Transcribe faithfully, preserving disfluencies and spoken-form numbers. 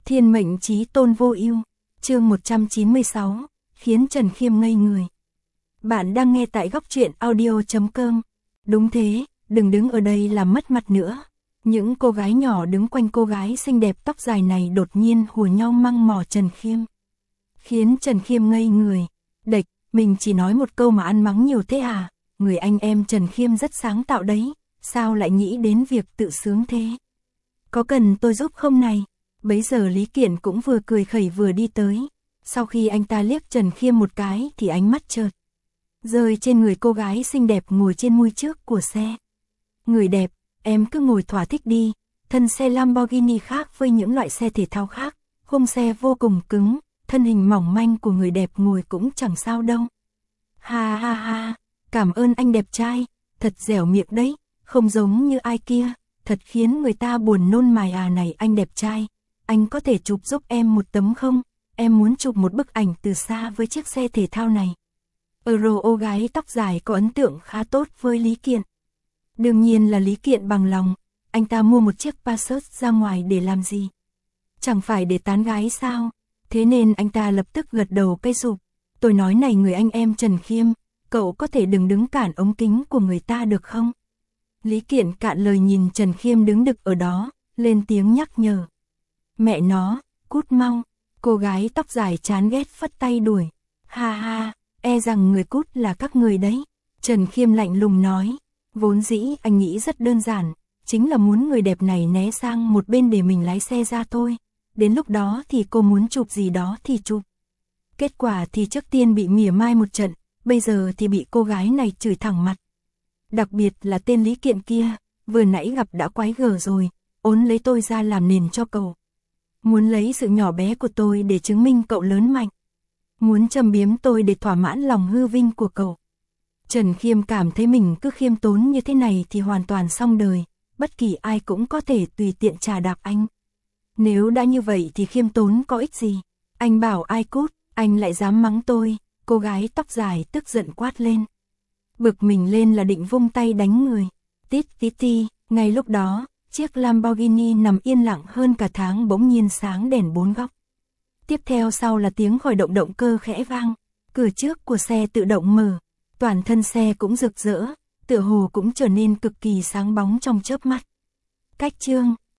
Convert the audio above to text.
Thiên mệnh chí tôn vô ưu, chương một trăm chín mươi sáu, khiến Trần Khiêm ngây người. Bạn đang nghe tại góc truyện audio chấm com. Đúng thế, đừng đứng ở đây làm mất mặt nữa. Những cô gái nhỏ đứng quanh cô gái xinh đẹp tóc dài này đột nhiên hùa nhau măng mỏ Trần Khiêm. Khiến Trần Khiêm ngây người. Đệch, mình chỉ nói một câu mà ăn mắng nhiều thế à? Người anh em Trần Khiêm rất sáng tạo đấy, sao lại nghĩ đến việc tự sướng thế? Có cần tôi giúp không này? Bấy giờ Lý Kiện cũng vừa cười khẩy vừa đi tới. Sau khi anh ta liếc Trần Khiêm một cái thì ánh mắt chợt rơi trên người cô gái xinh đẹp ngồi trên mui trước của xe. Người đẹp, em cứ ngồi thỏa thích đi. Thân xe Lamborghini khác với những loại xe thể thao khác, khung xe vô cùng cứng, thân hình mỏng manh của người đẹp ngồi cũng chẳng sao đâu. Ha ha ha, cảm ơn anh đẹp trai, thật dẻo miệng đấy, không giống như ai kia, thật khiến người ta buồn nôn mài à. Này anh đẹp trai, anh có thể chụp giúp em một tấm không? Em muốn chụp một bức ảnh từ xa với chiếc xe thể thao này. Euro ô gái tóc dài có ấn tượng khá tốt với Lý Kiện. Đương nhiên là Lý Kiện bằng lòng, anh ta mua một chiếc Passat ra ngoài để làm gì? Chẳng phải để tán gái sao? Thế nên anh ta lập tức gật đầu cây sụp. Tôi nói này người anh em Trần Khiêm, cậu có thể đừng đứng cản ống kính của người ta được không? Lý Kiện cạn lời nhìn Trần Khiêm đứng đực ở đó, lên tiếng nhắc nhở. Mẹ nó, cút mau. Cô gái tóc dài chán ghét phất tay đuổi. Ha ha, e rằng người cút là các người đấy. Trần Khiêm lạnh lùng nói. Vốn dĩ anh nghĩ rất đơn giản, chính là muốn người đẹp này né sang một bên để mình lái xe ra thôi. Đến lúc đó thì cô muốn chụp gì đó thì chụp. Kết quả thì trước tiên bị mỉa mai một trận, bây giờ thì bị cô gái này chửi thẳng mặt. Đặc biệt là tên Lý Kiện kia, vừa nãy gặp đã quái gở rồi, ốn lấy tôi ra làm nền cho cậu. Muốn lấy sự nhỏ bé của tôi để chứng minh cậu lớn mạnh. Muốn châm biếm tôi để thỏa mãn lòng hư vinh của cậu. Trần Khiêm cảm thấy mình cứ khiêm tốn như thế này thì hoàn toàn xong đời, bất kỳ ai cũng có thể tùy tiện chà đạp anh. Nếu đã như vậy thì khiêm tốn có ích gì? Anh bảo ai cút, anh lại dám mắng tôi, cô gái tóc dài tức giận quát lên. Bực mình lên là định vung tay đánh người. Tít tí ti, ngay lúc đó, chiếc Lamborghini nằm yên lặng hơn cả tháng bỗng nhiên sáng đèn bốn góc. Tiếp theo sau là tiếng khởi động động cơ khẽ vang, cửa trước của xe tự động mở, toàn thân xe cũng rực rỡ, tựa hồ cũng trở nên cực kỳ sáng bóng trong chớp mắt. Cách chương